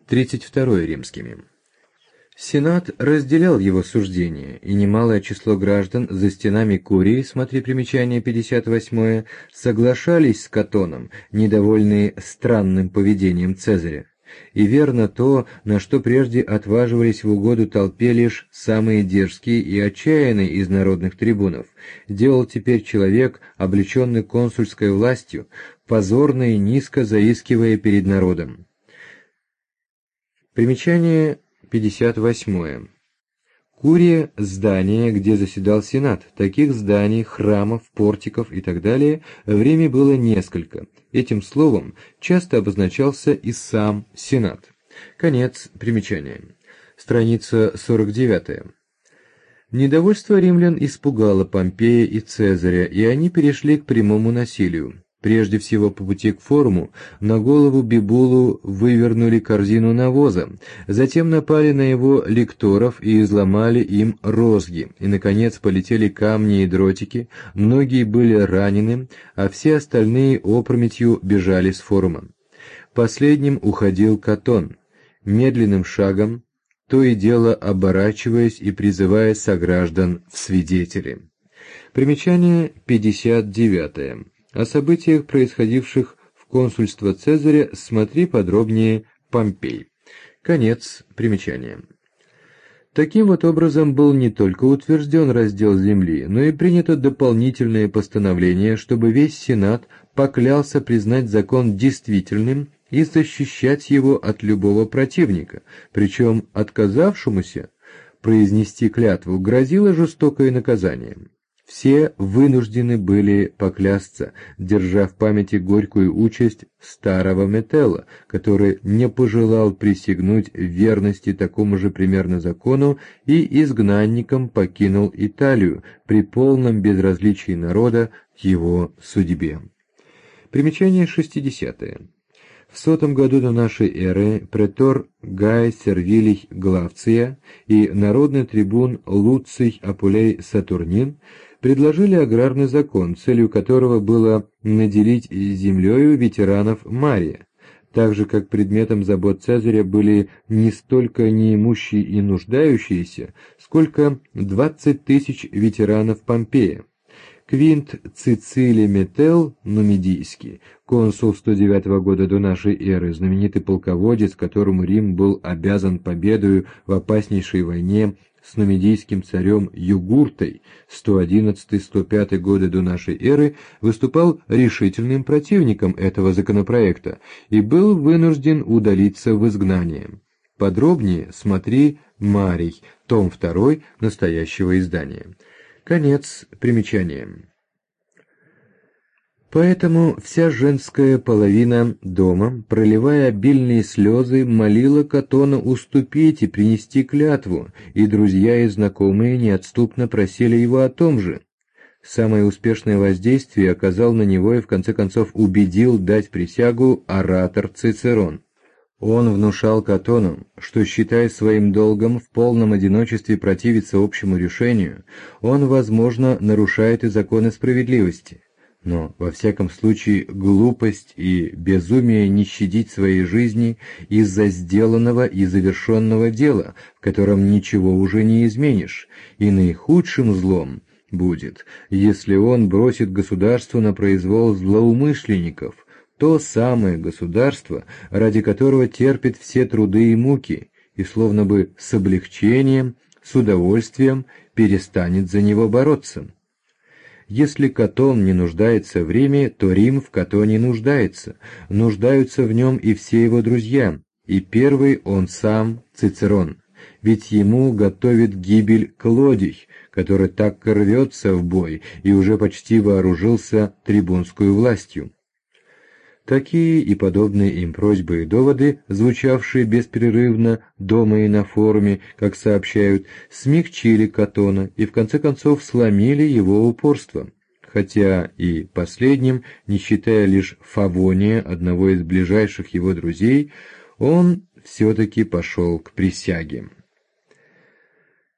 32 римскими. Сенат разделял его суждения, и немалое число граждан за стенами Курии, смотри примечание 58, соглашались с Катоном, недовольные странным поведением Цезаря. И верно то, на что прежде отваживались в угоду толпе лишь самые дерзкие и отчаянные из народных трибунов, делал теперь человек, облеченный консульской властью, позорно и низко заискивая перед народом. Примечание 58. Курия – здание, где заседал Сенат. Таких зданий, храмов, портиков и так далее в Риме было несколько. Этим словом часто обозначался и сам Сенат. Конец примечания. Страница 49. Недовольство римлян испугало Помпея и Цезаря, и они перешли к прямому насилию. Прежде всего, по пути к форуму, на голову Бибулу вывернули корзину навоза, затем напали на его лекторов и изломали им розги, и, наконец, полетели камни и дротики, многие были ранены, а все остальные опрометью бежали с форума. Последним уходил Катон, медленным шагом, то и дело оборачиваясь и призывая сограждан в свидетели. Примечание 59. О событиях, происходивших в консульство Цезаря, смотри подробнее Помпей. Конец примечания. Таким вот образом был не только утвержден раздел земли, но и принято дополнительное постановление, чтобы весь Сенат поклялся признать закон действительным и защищать его от любого противника, причем отказавшемуся произнести клятву грозило жестокое наказание. Все вынуждены были поклясться, держа в памяти горькую участь старого Метелла, который не пожелал присягнуть верности такому же примерно закону и изгнанником покинул Италию при полном безразличии народа к его судьбе. Примечание 60. В 100 году до нашей эры претор Гай Сервилий Главция и народный трибун Луций Апулей Сатурнин предложили аграрный закон, целью которого было наделить землею ветеранов Мария, так же как предметом забот Цезаря были не столько неимущие и нуждающиеся, сколько 20 тысяч ветеранов Помпея. Квинт Цицилий Метелл Нумидийский, консул 109 года до нашей эры, знаменитый полководец, которому Рим был обязан победою в опаснейшей войне с нумидийским царем Югуртой 111-105 годы до нашей эры, выступал решительным противником этого законопроекта и был вынужден удалиться в изгнание. Подробнее смотри Марий, том 2 настоящего издания. Конец примечания. Поэтому вся женская половина дома, проливая обильные слезы, молила Катона уступить и принести клятву, и друзья и знакомые неотступно просили его о том же. Самое успешное воздействие оказал на него и в конце концов убедил дать присягу оратор Цицерон. Он внушал Катону, что, считая своим долгом в полном одиночестве противиться общему решению, он, возможно, нарушает и законы справедливости. Но, во всяком случае, глупость и безумие не щадить своей жизни из-за сделанного и завершенного дела, в котором ничего уже не изменишь, и наихудшим злом будет, если он бросит государство на произвол злоумышленников, то самое государство, ради которого терпит все труды и муки, и словно бы с облегчением, с удовольствием перестанет за него бороться. Если Катон не нуждается в Риме, то Рим в Катоне нуждается, нуждаются в нем и все его друзья, и первый он сам, Цицерон, ведь ему готовит гибель Клодий, который так рвется в бой и уже почти вооружился трибунскую властью. Такие и подобные им просьбы и доводы, звучавшие беспрерывно дома и на форуме, как сообщают, смягчили Катона и в конце концов сломили его упорство. Хотя и последним, не считая лишь Фавония, одного из ближайших его друзей, он все-таки пошел к присяге.